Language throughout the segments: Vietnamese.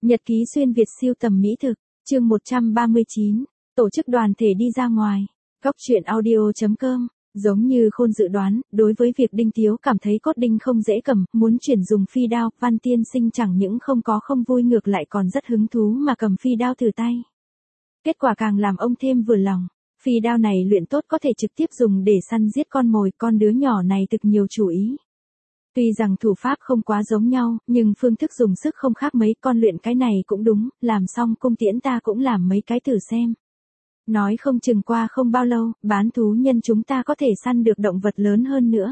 Nhật ký xuyên Việt siêu tầm mỹ thực, chương 139, tổ chức đoàn thể đi ra ngoài. Góc truyện audio.com. Giống như Khôn dự đoán, đối với việc Đinh Tiếu cảm thấy cốt đinh không dễ cầm, muốn chuyển dùng phi đao, Văn Tiên Sinh chẳng những không vui ngược lại còn rất hứng thú mà cầm phi đao thử tay. Kết quả càng làm ông thêm vừa lòng. Phi đao này luyện tốt có thể trực tiếp dùng để săn giết con mồi, con đứa nhỏ này thực nhiều chủ ý. Tuy rằng thủ pháp không quá giống nhau, nhưng phương thức dùng sức không khác mấy, con luyện cái này cũng đúng, làm xong cung tiễn ta cũng làm mấy cái thử xem. Nói không chừng qua không bao lâu, bán thú nhân chúng ta có thể săn được động vật lớn hơn nữa.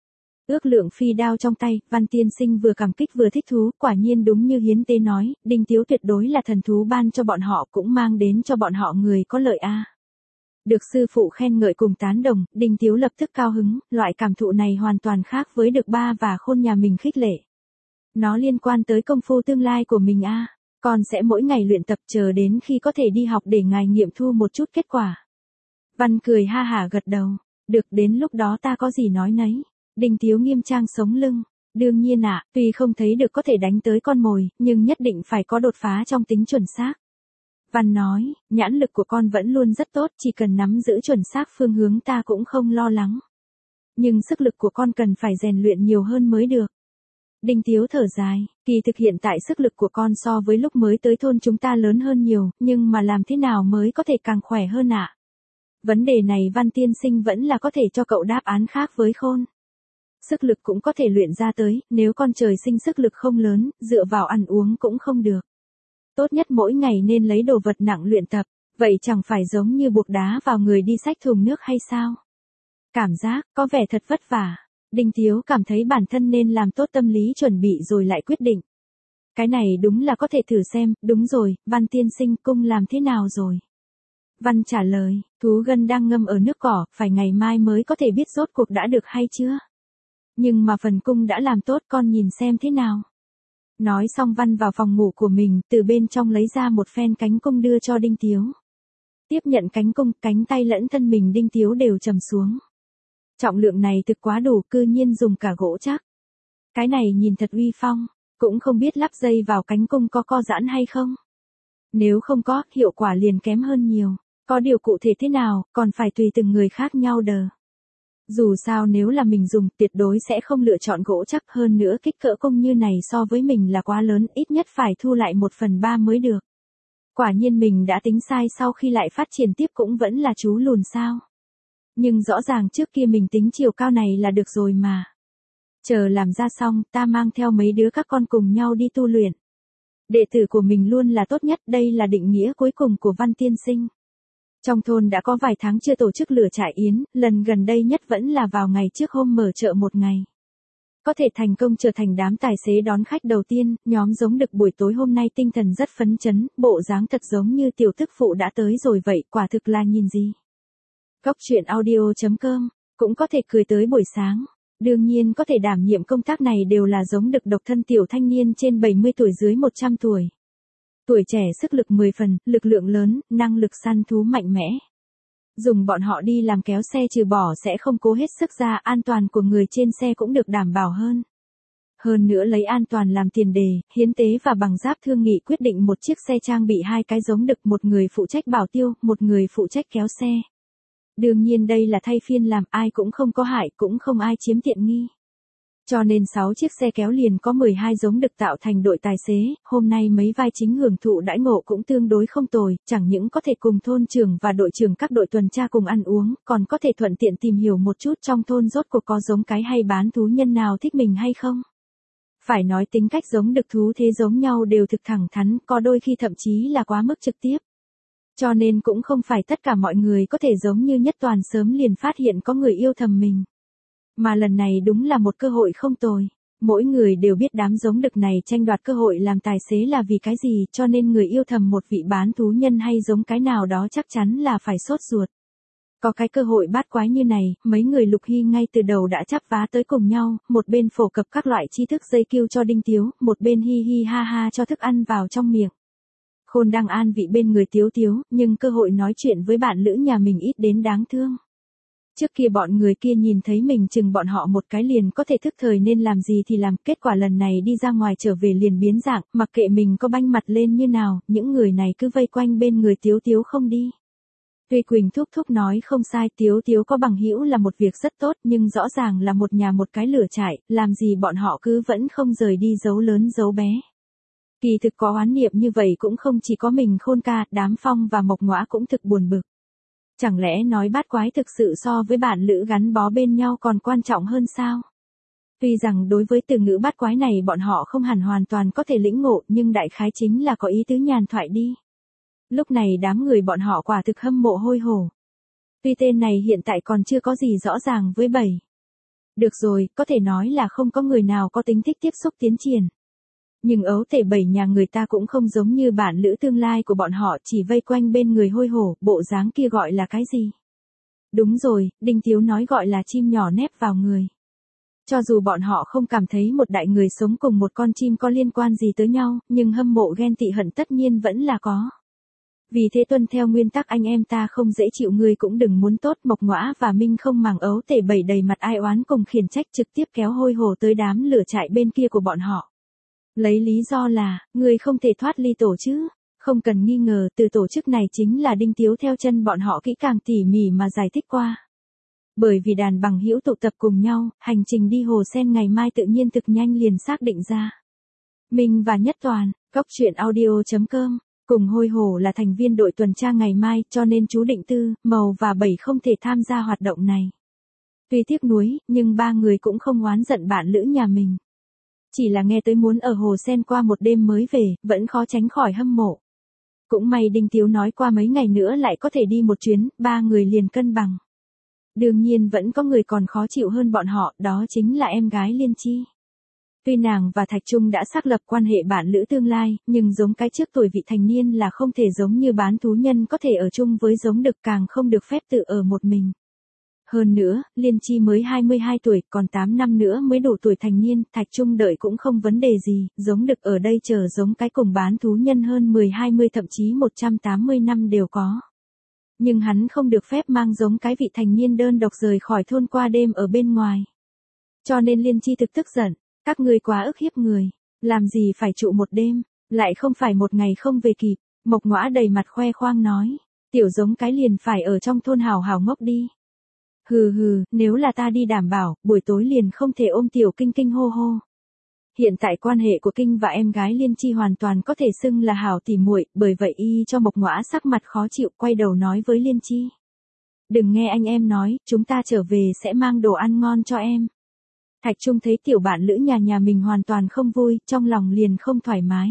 Ước lượng phi đao trong tay, Văn Tiên Sinh vừa cảm kích vừa thích thú, quả nhiên đúng như Hiến Tế nói, Đinh Tiếu tuyệt đối là thần thú ban cho bọn họ, cũng mang đến cho bọn họ người có lợi a. Được sư phụ khen ngợi cùng tán đồng, Đinh Tiếu lập tức cao hứng, loại cảm thụ này hoàn toàn khác với được Ba và Khôn nhà mình khích lệ. Nó liên quan tới công phu tương lai của mình a. Con sẽ mỗi ngày luyện tập chờ đến khi có thể đi học để ngài nghiệm thu một chút kết quả. Văn cười ha hả gật đầu, được, đến lúc đó ta có gì nói nấy. Đinh Tiếu nghiêm trang sống lưng, đương nhiên ạ, tuy không thấy được có thể đánh tới con mồi, nhưng nhất định phải có đột phá trong tính chuẩn xác. Văn nói, nhãn lực của con vẫn luôn rất tốt, chỉ cần nắm giữ chuẩn xác phương hướng ta cũng không lo lắng. Nhưng sức lực của con cần phải rèn luyện nhiều hơn mới được. Đinh Tiếu thở dài, kỳ thực hiện tại sức lực của con so với lúc mới tới thôn chúng ta lớn hơn nhiều, nhưng mà làm thế nào mới có thể càng khỏe hơn ạ? Vấn đề này Văn Tiên Sinh vẫn là có thể cho cậu đáp án khác với Khôn. Sức lực cũng có thể luyện ra tới, nếu con trời sinh sức lực không lớn, dựa vào ăn uống cũng không được. Tốt nhất mỗi ngày nên lấy đồ vật nặng luyện tập, vậy chẳng phải giống như buộc đá vào người đi xách thùng nước hay sao? Cảm giác, có vẻ thật vất vả. Đinh Tiếu cảm thấy bản thân nên làm tốt tâm lý chuẩn bị rồi lại quyết định. Cái này đúng là có thể thử xem, đúng rồi, Văn Tiên Sinh cung làm thế nào rồi? Văn trả lời, thú gân đang ngâm ở nước cỏ, phải ngày mai mới có thể biết rốt cuộc đã được hay chưa. Nhưng mà phần cung đã làm tốt, con nhìn xem thế nào. Nói xong Văn vào phòng ngủ của mình, từ bên trong lấy ra một phen cánh cung đưa cho Đinh Tiếu. Tiếp nhận cánh cung, cánh tay lẫn thân mình Đinh Tiếu đều trầm xuống. Trọng lượng này thực quá đủ, cư nhiên dùng cả gỗ chắc. Cái này nhìn thật uy phong, cũng không biết lắp dây vào cánh cung có co giãn hay không. Nếu không có, hiệu quả liền kém hơn nhiều. Có điều cụ thể thế nào, còn phải tùy từng người khác nhau đờ. Dù sao nếu là mình dùng, tuyệt đối sẽ không lựa chọn gỗ chắc, hơn nữa kích cỡ cung như này so với mình là quá lớn, ít nhất phải thu lại 1/3 mới được. Quả nhiên mình đã tính sai, sau khi lại phát triển tiếp cũng vẫn là chú lùn sao. Nhưng rõ ràng trước kia mình tính chiều cao này là được rồi mà. Chờ làm ra xong, ta mang theo mấy đứa các con cùng nhau đi tu luyện. Đệ tử của mình luôn là tốt nhất, đây là định nghĩa cuối cùng của Văn Tiên Sinh. Trong thôn đã có vài tháng chưa tổ chức lửa trại yến, lần gần đây nhất vẫn là vào ngày trước hôm mở chợ một ngày. Có thể thành công trở thành đám tài xế đón khách đầu tiên, nhóm giống đực buổi tối hôm nay tinh thần rất phấn chấn, bộ dáng thật giống như tiểu tức phụ đã tới rồi vậy, quả thực là nhìn gì. Góc truyện audio.com, cũng có thể cười tới buổi sáng. Đương nhiên có thể đảm nhiệm công tác này đều là giống đực độc thân tiểu thanh niên trên 70 tuổi dưới 100 tuổi. Tuổi trẻ sức lực 10 phần, lực lượng lớn, năng lực săn thú mạnh mẽ. Dùng bọn họ đi làm kéo xe trừ bỏ sẽ không cố hết sức ra, an toàn của người trên xe cũng được đảm bảo hơn. Hơn nữa lấy an toàn làm tiền đề, Hiến Tế và Bằng Giáp thương nghị quyết định một chiếc xe trang bị 2 cái giống đực, một người phụ trách bảo tiêu, một người phụ trách kéo xe. Đương nhiên đây là thay phiên làm, ai cũng không có hại, cũng không ai chiếm tiện nghi. Cho nên 6 chiếc xe kéo liền có 12 giống đực tạo thành đội tài xế, hôm nay mấy vai chính hưởng thụ đãi ngộ cũng tương đối không tồi, chẳng những có thể cùng thôn trưởng và đội trưởng các đội tuần tra cùng ăn uống, còn có thể thuận tiện tìm hiểu một chút trong thôn rốt cuộc có giống cái hay bán thú nhân nào thích mình hay không. Phải nói tính cách giống đực thú thế giống nhau đều thực thẳng thắn, có đôi khi thậm chí là quá mức trực tiếp. Cho nên cũng không phải tất cả mọi người có thể giống như Nhất Toàn sớm liền phát hiện có người yêu thầm mình. Mà lần này đúng là một cơ hội không tồi. Mỗi người đều biết đám giống đực này tranh đoạt cơ hội làm tài xế là vì cái gì, cho nên người yêu thầm một vị bán thú nhân hay giống cái nào đó chắc chắn là phải sốt ruột. Có cái cơ hội bát quái như này, mấy người Lục Hy ngay từ đầu đã chắp vá tới cùng nhau, một bên phổ cập các loại tri thức dây kiêu cho Đinh Tiếu, một bên hi hi ha ha cho thức ăn vào trong miệng. Khôn đang an vị bên người Tiếu Tiếu, nhưng cơ hội nói chuyện với bạn lữ nhà mình ít đến đáng thương. Trước kia bọn người kia nhìn thấy mình chừng bọn họ một cái liền có thể thức thời nên làm gì thì làm, kết quả lần này đi ra ngoài trở về liền biến dạng, mặc kệ mình có banh mặt lên như nào, những người này cứ vây quanh bên người Tiếu Tiếu không đi. Tuy Quỳnh thúc thúc nói không sai, Tiếu Tiếu có bằng hữu là một việc rất tốt, nhưng rõ ràng là một nhà một cái lửa trại, làm gì bọn họ cứ vẫn không rời đi giấu lớn giấu bé. Kỳ thực có oán niệm như vậy cũng không chỉ có mình Khôn ca, Đám Phong và Mộc Ngõa cũng thực buồn bực. Chẳng lẽ nói bát quái thực sự so với bạn lữ gắn bó bên nhau còn quan trọng hơn sao? Tuy rằng đối với từ ngữ bát quái này bọn họ không hẳn hoàn toàn có thể lĩnh ngộ, nhưng đại khái chính là có ý tứ nhàn thoại đi. Lúc này đám người bọn họ quả thực hâm mộ hôi hổ. Tuy tên này hiện tại còn chưa có gì rõ ràng với bảy. Được rồi, có thể nói là không có người nào có tính thích tiếp xúc tiến triển. Nhưng ấu tể bảy nhà người ta cũng không giống như bạn lữ tương lai của bọn họ, chỉ vây quanh bên người hôi hổ, bộ dáng kia gọi là cái gì? Đúng rồi, Đinh Tiếu nói gọi là chim nhỏ nép vào người. Cho dù bọn họ không cảm thấy một đại người sống cùng một con chim có liên quan gì tới nhau, nhưng hâm mộ ghen tị hận tất nhiên vẫn là có. Vì thế tuân theo nguyên tắc anh em ta không dễ chịu ngươi cũng đừng muốn tốt, Mộc Ngõa và Minh không màng ấu tể bảy đầy mặt ai oán cùng khiển trách trực tiếp kéo hôi hổ tới đám lửa trại bên kia của bọn họ. Lấy lý do là, ngươi không thể thoát ly tổ chứ. Không cần nghi ngờ, từ tổ chức này chính là Đinh Tiếu theo chân bọn họ kỹ càng tỉ mỉ mà giải thích qua. Bởi vì đàn bằng hữu tụ tập cùng nhau, hành trình đi Hồ Sen ngày mai tự nhiên thực nhanh liền xác định ra. Minh và Nhất Toàn, Góc Chuyện Audio.com, cùng hôi hổ là thành viên đội tuần tra ngày mai, cho nên chú Định Tư, Mầu và Bảy không thể tham gia hoạt động này. Tuy tiếc nuối, nhưng ba người cũng không oán giận bạn lữ nhà mình. Chỉ là nghe tới muốn ở Hồ Sen qua một đêm mới về, vẫn khó tránh khỏi hâm mộ. Cũng may Đinh Tiếu nói qua mấy ngày nữa lại có thể đi một chuyến, ba người liền cân bằng. Đương nhiên vẫn có người còn khó chịu hơn bọn họ, đó chính là em gái Liên Chi. Tuy nàng và Thạch Trung đã xác lập quan hệ bạn lữ tương lai, nhưng giống cái trước tuổi vị thành niên là không thể giống như bán thú nhân có thể ở chung với giống đực, càng không được phép tự ở một mình. Hơn nữa, Liên Chi mới 22 tuổi, còn 8 năm nữa mới đủ tuổi thành niên, Thạch Trung đợi cũng không vấn đề gì, giống đực ở đây chờ giống cái cùng bán thú nhân hơn 10-20 thậm chí 180 năm đều có. Nhưng hắn không được phép mang giống cái vị thành niên đơn độc rời khỏi thôn qua đêm ở bên ngoài. Cho nên Liên Chi thực tức giận, các ngươi quá ức hiếp người, làm gì phải trụ một đêm, lại không phải một ngày không về kịp. Mộc Ngõa đầy mặt khoe khoang nói, tiểu giống cái liền phải ở trong thôn hào hào ngốc đi. Hừ hừ, nếu là ta đi đảm bảo, buổi tối liền không thể ôm tiểu Kinh Kinh hô hô. Hiện tại quan hệ của Kinh và em gái Liên Chi hoàn toàn có thể xưng là hảo tỉ muội, bởi vậy y cho Mộc Ngõa sắc mặt khó chịu, quay đầu nói với Liên Chi. Đừng nghe anh em nói, chúng ta trở về sẽ mang đồ ăn ngon cho em. Thạch Trung thấy tiểu bạn lữ nhà mình hoàn toàn không vui, trong lòng liền không thoải mái.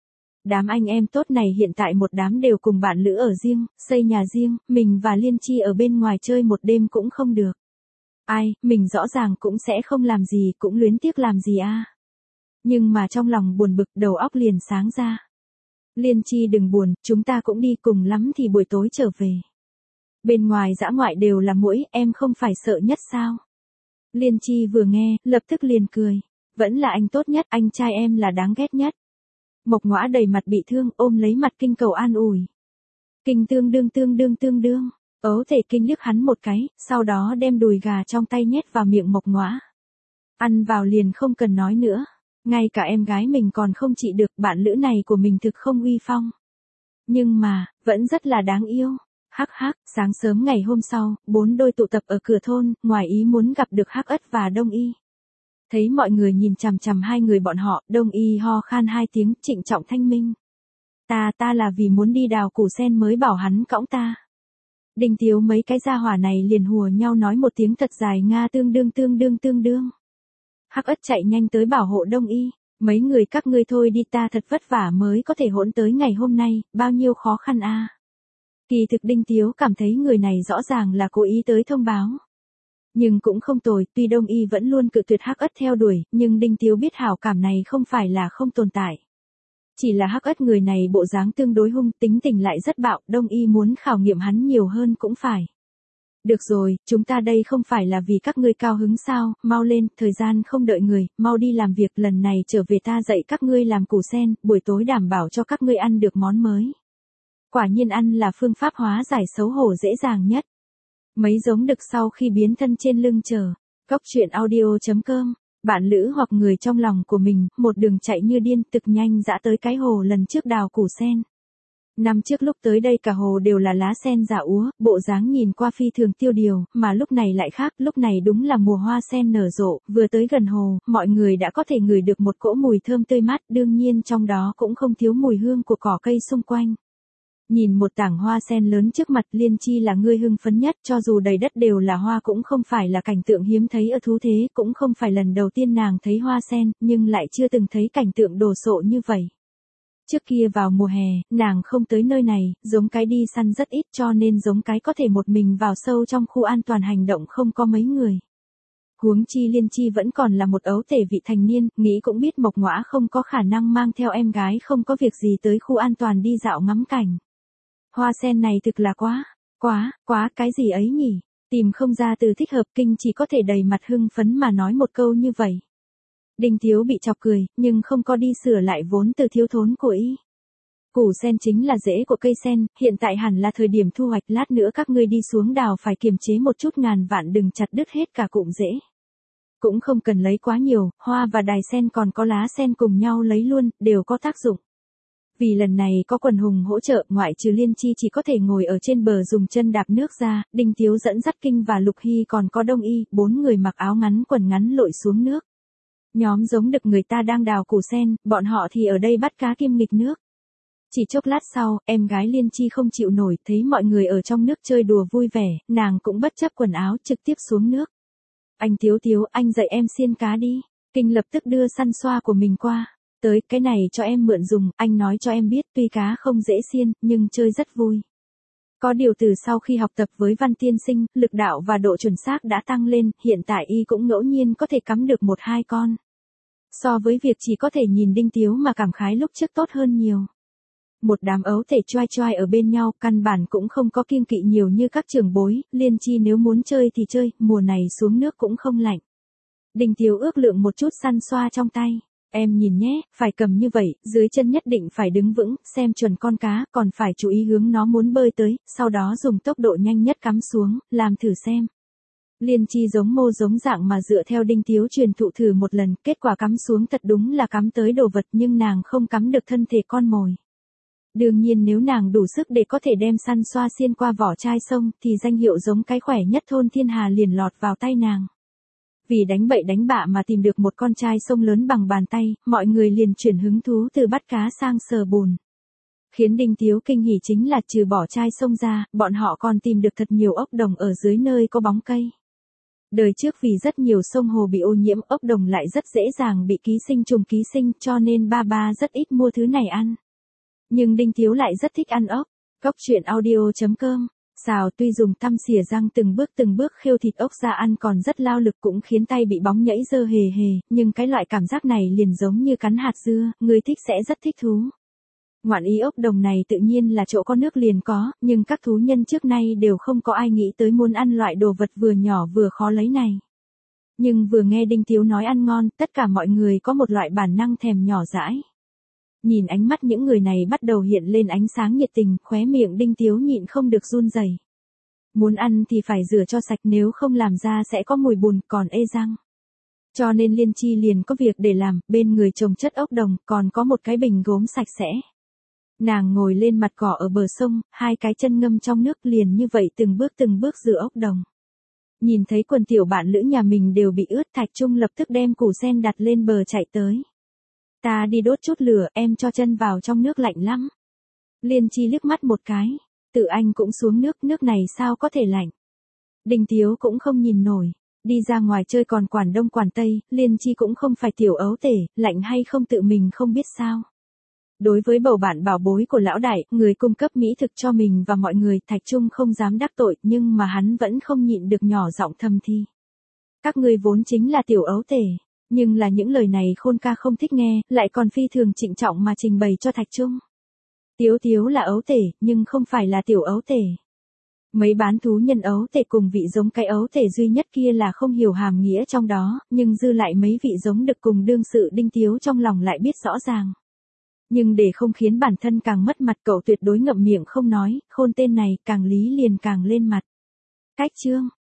Đám anh em tốt này hiện tại một đám đều cùng bạn lữ ở riêng, xây nhà riêng, mình và Liên Chi ở bên ngoài chơi một đêm cũng không được. Ai, mình rõ ràng cũng sẽ không làm gì, cũng luyến tiếc làm gì a. Nhưng mà trong lòng buồn bực, đầu óc liền sáng ra. Liên Chi đừng buồn, chúng ta cũng đi, cùng lắm thì buổi tối trở về. Bên ngoài dã ngoại đều là muỗi, em không phải sợ nhất sao? Liên Chi vừa nghe, lập tức liền cười. Vẫn là anh tốt nhất, anh trai em là đáng ghét nhất. Mộc Ngõa đầy mặt bị thương, ôm lấy mặt Kinh cầu an ủi. Kinh tương đương. Ấu thể Kinh liếc hắn một cái, sau đó đem đùi gà trong tay nhét vào miệng Mộc Ngõa. Ăn vào liền không cần nói nữa. Ngay cả em gái mình còn không trị được, bạn lữ này của mình thực không uy phong. Nhưng mà, vẫn rất là đáng yêu. Hắc hắc, sáng sớm ngày hôm sau, 4 đôi tụ tập ở cửa thôn, ngoài ý muốn gặp được Hắc Ất và Đông Y. Thấy mọi người nhìn chằm chằm hai người bọn họ, Đông Y ho khan 2 tiếng, trịnh trọng thanh minh. Ta là vì muốn đi đào củ sen mới bảo hắn cõng ta. Đinh Tiếu mấy cái gia hỏa này liền hùa nhau nói một tiếng thật dài Nga tương đương. Hắc Ất chạy nhanh tới bảo hộ Đông Y, mấy người các ngươi thôi đi, ta thật vất vả mới có thể hỗn tới ngày hôm nay, bao nhiêu khó khăn a. Kỳ thực Đinh Tiếu cảm thấy người này rõ ràng là cố ý tới thông báo. Nhưng cũng không tồi, tuy Đông Y vẫn luôn cự tuyệt Hắc Ất theo đuổi, nhưng Đinh Tiếu biết hảo cảm này không phải là không tồn tại. Chỉ là Hắc Ất người này bộ dáng tương đối hung, tính tình lại rất bạo, Đông Y muốn khảo nghiệm hắn nhiều hơn cũng phải. Được rồi, chúng ta đây không phải là vì các ngươi cao hứng sao, mau lên, thời gian không đợi người, mau đi làm việc, lần này trở về ta dạy các ngươi làm củ sen, buổi tối đảm bảo cho các ngươi ăn được món mới. Quả nhiên ăn là phương pháp hóa giải xấu hổ dễ dàng nhất. Mấy giống đực sau khi biến thân trên lưng chờ. Góc truyện audio.com, bạn lữ hoặc người trong lòng của mình, một đường chạy như điên thực nhanh dã tới cái hồ lần trước đào củ sen. Năm trước lúc tới đây cả hồ đều là lá sen già úa, bộ dáng nhìn qua phi thường tiêu điều, mà lúc này lại khác, lúc này đúng là mùa hoa sen nở rộ, vừa tới gần hồ, mọi người đã có thể ngửi được một cỗ mùi thơm tươi mát, đương nhiên trong đó cũng không thiếu mùi hương của cỏ cây xung quanh. Nhìn một tảng hoa sen lớn trước mặt Liên Chi là người hưng phấn nhất, cho dù đầy đất đều là hoa cũng không phải là cảnh tượng hiếm thấy ở thú thế, cũng không phải lần đầu tiên nàng thấy hoa sen, nhưng lại chưa từng thấy cảnh tượng đồ sộ như vậy. Trước kia vào mùa hè, nàng không tới nơi này, giống cái đi săn rất ít cho nên giống cái có thể một mình vào sâu trong khu an toàn hành động không có mấy người. Huống chi Liên Chi vẫn còn là một ấu tể vị thành niên, nghĩ cũng biết Mộc Ngõa không có khả năng mang theo em gái không có việc gì tới khu an toàn đi dạo ngắm cảnh. Hoa sen này thực là quá, cái gì ấy nhỉ? Tìm không ra từ thích hợp kinh chỉ có thể đầy mặt hưng phấn mà nói một câu như vậy. Đinh Tiếu bị chọc cười, nhưng không có đi sửa lại vốn từ thiếu thốn của y. Củ sen chính là rễ của cây sen, hiện tại hẳn là thời điểm thu hoạch, lát nữa các ngươi đi xuống đào phải kiềm chế một chút, ngàn vạn đừng chặt đứt hết cả cụm rễ. Cũng không cần lấy quá nhiều, hoa và đài sen còn có lá sen cùng nhau lấy luôn, đều có tác dụng. Vì lần này có quần hùng hỗ trợ, ngoại trừ Liên Chi chỉ có thể ngồi ở trên bờ dùng chân đạp nước ra, Đinh Tiếu dẫn dắt Kinh và Lục Hy còn có Đông Y, 4 người mặc áo ngắn quần ngắn lội xuống nước. Nhóm giống đực người ta đang đào củ sen, bọn họ thì ở đây bắt cá kim nghịch nước. Chỉ chốc lát sau, em gái Liên Chi không chịu nổi, thấy mọi người ở trong nước chơi đùa vui vẻ, nàng cũng bất chấp quần áo trực tiếp xuống nước. Anh Tiếu, anh dạy em xiên cá đi. Kinh lập tức đưa săn xoa của mình qua. Tới, cái này cho em mượn dùng, anh nói cho em biết tuy cá không dễ xiên, nhưng chơi rất vui. Có điều từ sau khi học tập với Văn tiên sinh, lực đạo và độ chuẩn xác đã tăng lên, hiện tại y cũng ngẫu nhiên có thể cắm được 1-2 con. So với việc chỉ có thể nhìn Đinh Tiếu mà cảm khái lúc trước tốt hơn nhiều. Một đám ấu thể choai ở bên nhau, căn bản cũng không có kiêng kỵ nhiều như các trưởng bối, Liên Chi nếu muốn chơi thì chơi, mùa này xuống nước cũng không lạnh. Đinh Tiếu ước lượng một chút săn xoa trong tay. Em nhìn nhé, phải cầm như vậy, dưới chân nhất định phải đứng vững, xem chuẩn con cá, còn phải chú ý hướng nó muốn bơi tới, sau đó dùng tốc độ nhanh nhất cắm xuống, làm thử xem. Liên Chi giống mô giống dạng mà dựa theo Đinh Tiếu truyền thụ thử một lần, kết quả cắm xuống thật đúng là cắm tới đồ vật nhưng nàng không cắm được thân thể con mồi. Đương nhiên nếu nàng đủ sức để có thể đem săn xoa xiên qua vỏ chai sông thì danh hiệu giống cái khỏe nhất thôn thiên hà liền lọt vào tay nàng. Vì đánh bậy đánh bạ mà tìm được một con chai sông lớn bằng bàn tay, mọi người liền chuyển hứng thú từ bắt cá sang sờ bùn. Khiến Đinh Tiếu kinh hỉ chính là trừ bỏ chai sông ra, bọn họ còn tìm được thật nhiều ốc đồng ở dưới nơi có bóng cây. Đời trước vì rất nhiều sông hồ bị ô nhiễm, ốc đồng lại rất dễ dàng bị ký sinh trùng ký sinh cho nên ba rất ít mua thứ này ăn. Nhưng Đinh Tiếu lại rất thích ăn ốc. Góc truyện audio.com. Xào tuy dùng tăm xỉa răng từng bước khêu thịt ốc ra ăn còn rất lao lực cũng khiến tay bị bóng nhẫy dơ hề, nhưng cái loại cảm giác này liền giống như cắn hạt dưa, người thích sẽ rất thích thú. Ngoạn ý ốc đồng này tự nhiên là chỗ có nước liền có, nhưng các thú nhân trước nay đều không có ai nghĩ tới muốn ăn loại đồ vật vừa nhỏ vừa khó lấy này. Nhưng vừa nghe Đinh Tiếu nói ăn ngon, tất cả mọi người có một loại bản năng thèm nhỏ dãi. Nhìn ánh mắt những người này bắt đầu hiện lên ánh sáng nhiệt tình, khóe miệng Đinh Tiếu nhịn không được run rẩy. Muốn ăn thì phải rửa cho sạch, nếu không làm ra sẽ có mùi bùn còn ê răng. Cho nên Liên Chi liền có việc để làm, bên người trồng chất ốc đồng, còn có một cái bình gốm sạch sẽ. Nàng ngồi lên mặt cỏ ở bờ sông, 2 cái chân ngâm trong nước liền như vậy từng bước rửa ốc đồng. Nhìn thấy quần tiểu bạn lữ nhà mình đều bị ướt, Thạch Trung lập tức đem củ sen đặt lên bờ chạy tới. Ta đi đốt chút lửa, em cho chân vào trong nước lạnh lắm. Liên Chi liếc mắt một cái. Tự anh cũng xuống nước này sao có thể lạnh. Đinh Tiếu cũng không nhìn nổi. Đi ra ngoài chơi còn quản đông quản tây, Liên Chi cũng không phải tiểu ấu tể, lạnh hay không tự mình không biết sao. Đối với bầu bạn bảo bối của lão đại, người cung cấp mỹ thực cho mình và mọi người, Thạch Trung không dám đắc tội, nhưng mà hắn vẫn không nhịn được nhỏ giọng thầm thi. Các ngươi vốn chính là tiểu ấu tể. Nhưng là những lời này Khôn ca không thích nghe, lại còn phi thường trịnh trọng mà trình bày cho Thạch Trung. Tiếu là ấu tể, nhưng không phải là tiểu ấu tể. Mấy bán thú nhân ấu tể cùng vị giống cái ấu tể duy nhất kia là không hiểu hàm nghĩa trong đó, nhưng dư lại mấy vị giống đực cùng đương sự Đinh Tiếu trong lòng lại biết rõ ràng. Nhưng để không khiến bản thân càng mất mặt, cậu tuyệt đối ngậm miệng không nói, Khôn tên này càng lý liền càng lên mặt. Cách chương